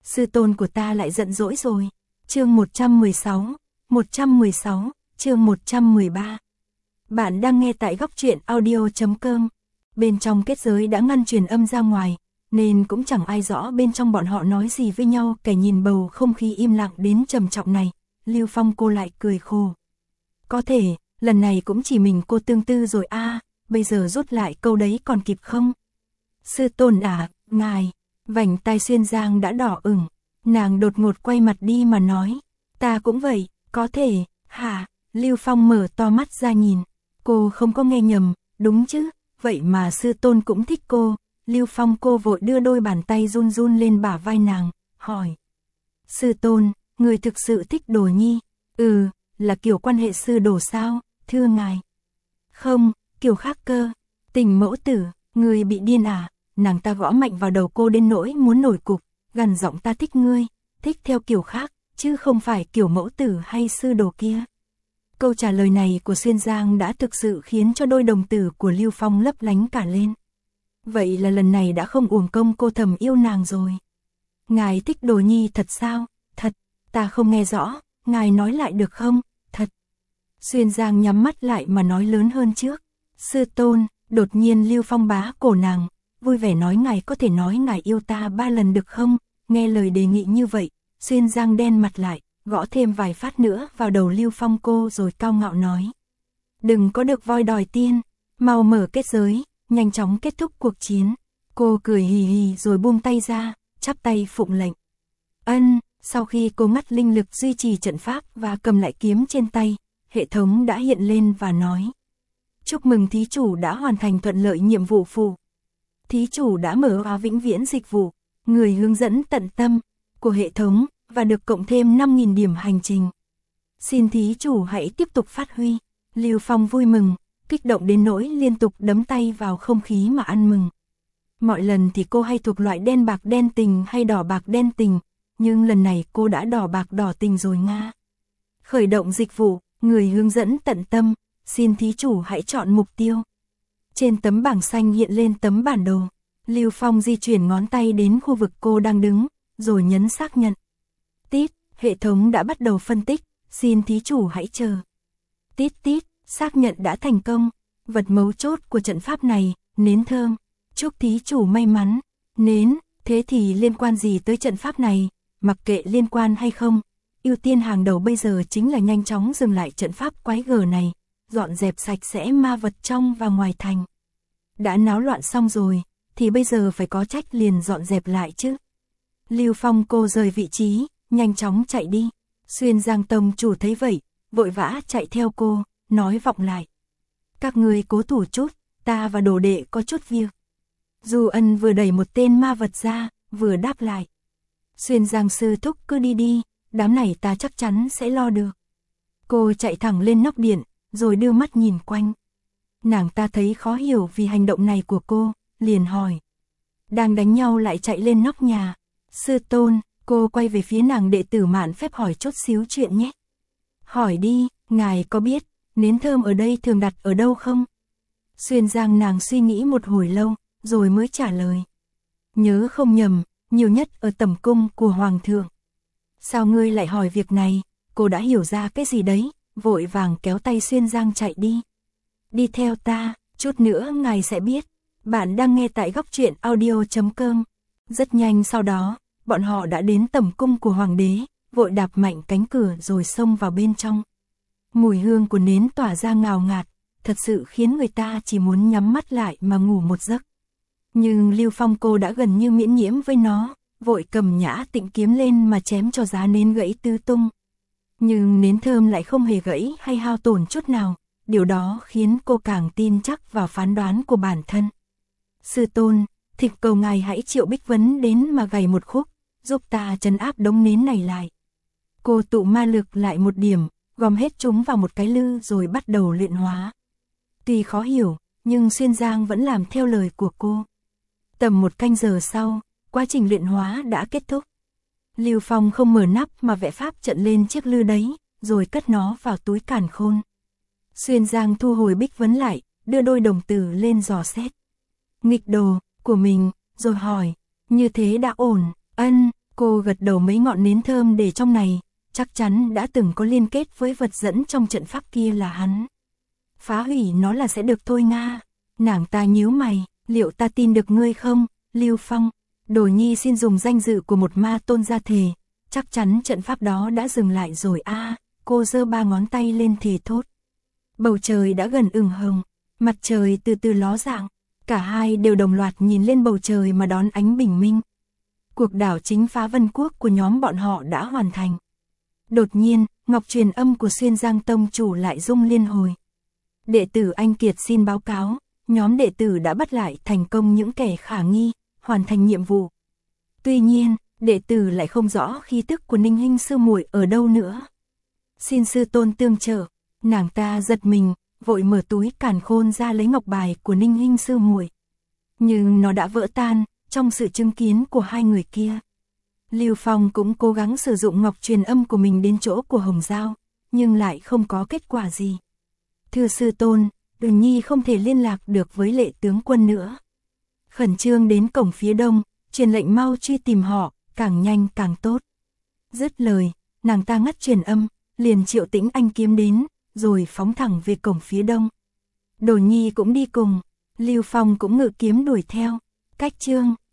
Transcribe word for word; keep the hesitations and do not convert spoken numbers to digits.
sư tôn của ta lại giận dỗi rồi. Chương một trăm mười sáu, một trăm mười sáu, chương một trăm mười ba. Bạn đang nghe tại góc truyện audio chấm com. Bên trong kết giới đã ngăn truyền âm ra ngoài, nên cũng chẳng ai rõ bên trong bọn họ nói gì với nhau. Kẻ nhìn bầu không khí im lặng đến trầm trọng này, Lưu Phong cô lại cười khổ. Có thể, lần này cũng chỉ mình cô tương tư rồi a, à, bây giờ rút lại câu đấy còn kịp không? Sư tôn à, ngài, vành tai Xuyên Giang đã đỏ ửng, nàng đột ngột quay mặt đi mà nói, ta cũng vậy, có thể, hả? Lưu Phong mở to mắt ra nhìn, cô không có nghe nhầm, đúng chứ, vậy mà sư tôn cũng thích cô. Lưu Phong cô vội đưa đôi bàn tay run run lên bả vai nàng, hỏi. Sư tôn, người thực sự thích Đồ Nhi? Ừ, là kiểu quan hệ sư đồ sao, thưa ngài? Không, kiểu khác cơ. Tình mẫu tử, người bị điên à? Nàng ta gõ mạnh vào đầu cô đến nỗi muốn nổi cục, gằn giọng, ta thích ngươi, thích theo kiểu khác, chứ không phải kiểu mẫu tử hay sư đồ kia. Câu trả lời này của Xuyên Giang đã thực sự khiến cho đôi đồng tử của Lưu Phong lấp lánh cả lên. Vậy là lần này đã không uổng công cô thầm yêu nàng rồi. Ngài thích Đồ Nhi thật sao? Thật, ta không nghe rõ, ngài nói lại được không? Thật. Xuyên Giang nhắm mắt lại mà nói lớn hơn trước. Sư tôn, đột nhiên Lưu Phong bá cổ nàng, vui vẻ nói, ngài có thể nói ngài yêu ta ba lần được không? Nghe lời đề nghị như vậy, Xuyên Giang đen mặt lại, gõ thêm vài phát nữa vào đầu Lưu Phong cô rồi cao ngạo nói. Đừng có được voi đòi tiên, mau mở kết giới, nhanh chóng kết thúc cuộc chiến. Cô cười hì hì rồi buông tay ra, chắp tay phụng lệnh. Ân, sau khi cô ngắt linh lực duy trì trận pháp và cầm lại kiếm trên tay, hệ thống đã hiện lên và nói. Chúc mừng thí chủ đã hoàn thành thuận lợi nhiệm vụ phụ. Thí chủ đã mở khóa vĩnh viễn dịch vụ, người hướng dẫn tận tâm của hệ thống và được cộng thêm năm nghìn điểm hành trình. Xin thí chủ hãy tiếp tục phát huy. Lưu Phong vui mừng, kích động đến nỗi liên tục đấm tay vào không khí mà ăn mừng. Mọi lần thì cô hay thuộc loại đen bạc đen tình hay đỏ bạc đen tình, nhưng lần này cô đã đỏ bạc đỏ tình rồi nga. Khởi động dịch vụ, người hướng dẫn tận tâm, xin thí chủ hãy chọn mục tiêu. Trên tấm bảng xanh hiện lên tấm bản đồ. Lưu Phong di chuyển ngón tay đến khu vực cô đang đứng, rồi nhấn xác nhận. Tít, hệ thống đã bắt đầu phân tích, xin thí chủ hãy chờ. Tít tít, xác nhận đã thành công. Vật mấu chốt của trận pháp này, nến thơm. Chúc thí chủ may mắn. Nến, thế thì liên quan gì tới trận pháp này? Mặc kệ liên quan hay không, ưu tiên hàng đầu bây giờ chính là nhanh chóng dừng lại trận pháp quái gở này, dọn dẹp sạch sẽ ma vật trong và ngoài thành. Đã náo loạn xong rồi, thì bây giờ phải có trách liền dọn dẹp lại chứ. Lưu Phong cô rời vị trí, nhanh chóng chạy đi. Xuyên Giang tông chủ thấy vậy, vội vã chạy theo cô, nói vọng lại. Các ngươi cố thủ chút, ta và đồ đệ có chút việc. Du Ân vừa đẩy một tên ma vật ra, vừa đáp lại. Xuyên Giang sư thúc cứ đi đi, đám này ta chắc chắn sẽ lo được. Cô chạy thẳng lên nóc điện, rồi đưa mắt nhìn quanh. Nàng ta thấy khó hiểu vì hành động này của cô, liền hỏi. Đang đánh nhau lại chạy lên nóc nhà. Sư tôn, cô quay về phía nàng đệ tử mạn phép hỏi chốt xíu chuyện nhé. Hỏi đi, ngài có biết, nến thơm ở đây thường đặt ở đâu không? Xuyên Giang nàng suy nghĩ một hồi lâu, rồi mới trả lời. Nhớ không nhầm, nhiều nhất ở tẩm cung của Hoàng thượng. Sao ngươi lại hỏi việc này? Cô đã hiểu ra cái gì đấy, vội vàng kéo tay Xuyên Giang chạy đi. Đi theo ta, chút nữa ngài sẽ biết. Bạn đang nghe tại góc truyện audio chấm com. Rất nhanh sau đó, bọn họ đã đến tẩm cung của Hoàng đế, vội đạp mạnh cánh cửa rồi xông vào bên trong. Mùi hương của nến tỏa ra ngào ngạt, thật sự khiến người ta chỉ muốn nhắm mắt lại mà ngủ một giấc. Nhưng Lưu Phong cô đã gần như miễn nhiễm với nó, vội cầm Nhã Tịnh kiếm lên mà chém cho giá nến gãy tứ tung. Nhưng nến thơm lại không hề gãy hay hao tổn chút nào, điều đó khiến cô càng tin chắc vào phán đoán của bản thân. Sư tôn, thỉnh cầu ngài hãy triệu Bích Vấn đến mà gảy một khúc, giúp ta trấn áp đống nến này lại. Cô tụ ma lực lại một điểm, gom hết chúng vào một cái lư rồi bắt đầu luyện hóa. Tuy khó hiểu, nhưng Xuyên Giang vẫn làm theo lời của cô. Tầm một canh giờ sau, quá trình luyện hóa đã kết thúc. Lưu Phong không mở nắp mà vẽ pháp trận lên chiếc lư đấy, rồi cất nó vào túi càn khôn. Xuyên Giang thu hồi Bích Vấn lại, đưa đôi đồng tử lên dò xét nghịch đồ của mình, rồi hỏi, như thế đã ổn? Ân, Cô gật đầu, mấy ngọn nến thơm để trong này, chắc chắn đã từng có liên kết với vật dẫn trong trận pháp kia là hắn. Phá hủy nó là sẽ được thôi Nga. Nàng ta nhíu mày, liệu ta tin được ngươi không, Lưu Phong? Đồ Nhi xin dùng danh dự của một ma tôn ra thề, chắc chắn trận pháp đó đã dừng lại rồi a. À, cô giơ ba ngón tay lên thề thốt. Bầu trời đã gần ửng hồng, mặt trời từ từ ló dạng, cả hai đều đồng loạt nhìn lên bầu trời mà đón ánh bình minh. Cuộc đảo chính phá vân quốc của nhóm bọn họ đã hoàn thành. Đột nhiên, ngọc truyền âm của Xuyên Giang Tông chủ lại rung liên hồi. Đệ tử Anh Kiệt xin báo cáo, nhóm đệ tử đã bắt lại thành công những kẻ khả nghi, hoàn thành nhiệm vụ. Tuy nhiên, đệ tử lại không rõ khí tức của Ninh Hinh sư muội ở đâu nữa. Xin sư tôn tương trợ. Nàng ta giật mình, vội mở túi càn khôn ra lấy ngọc bài của Ninh Hinh sư muội. Nhưng nó đã vỡ tan trong sự chứng kiến của hai người kia. Lưu Phong cũng cố gắng sử dụng ngọc truyền âm của mình đến chỗ của Hồng Giao, nhưng lại không có kết quả gì. Thưa sư tôn, Đường Nhi không thể liên lạc được với Lệ tướng quân nữa. Khẩn trương đến cổng phía đông, truyền lệnh mau truy tìm họ, càng nhanh càng tốt. Dứt lời, nàng ta ngắt truyền âm, liền triệu Tĩnh Anh kiếm đến, rồi phóng thẳng về cổng phía đông. Đồ Nhi cũng đi cùng, Lưu Phong cũng ngự kiếm đuổi theo. Cách chương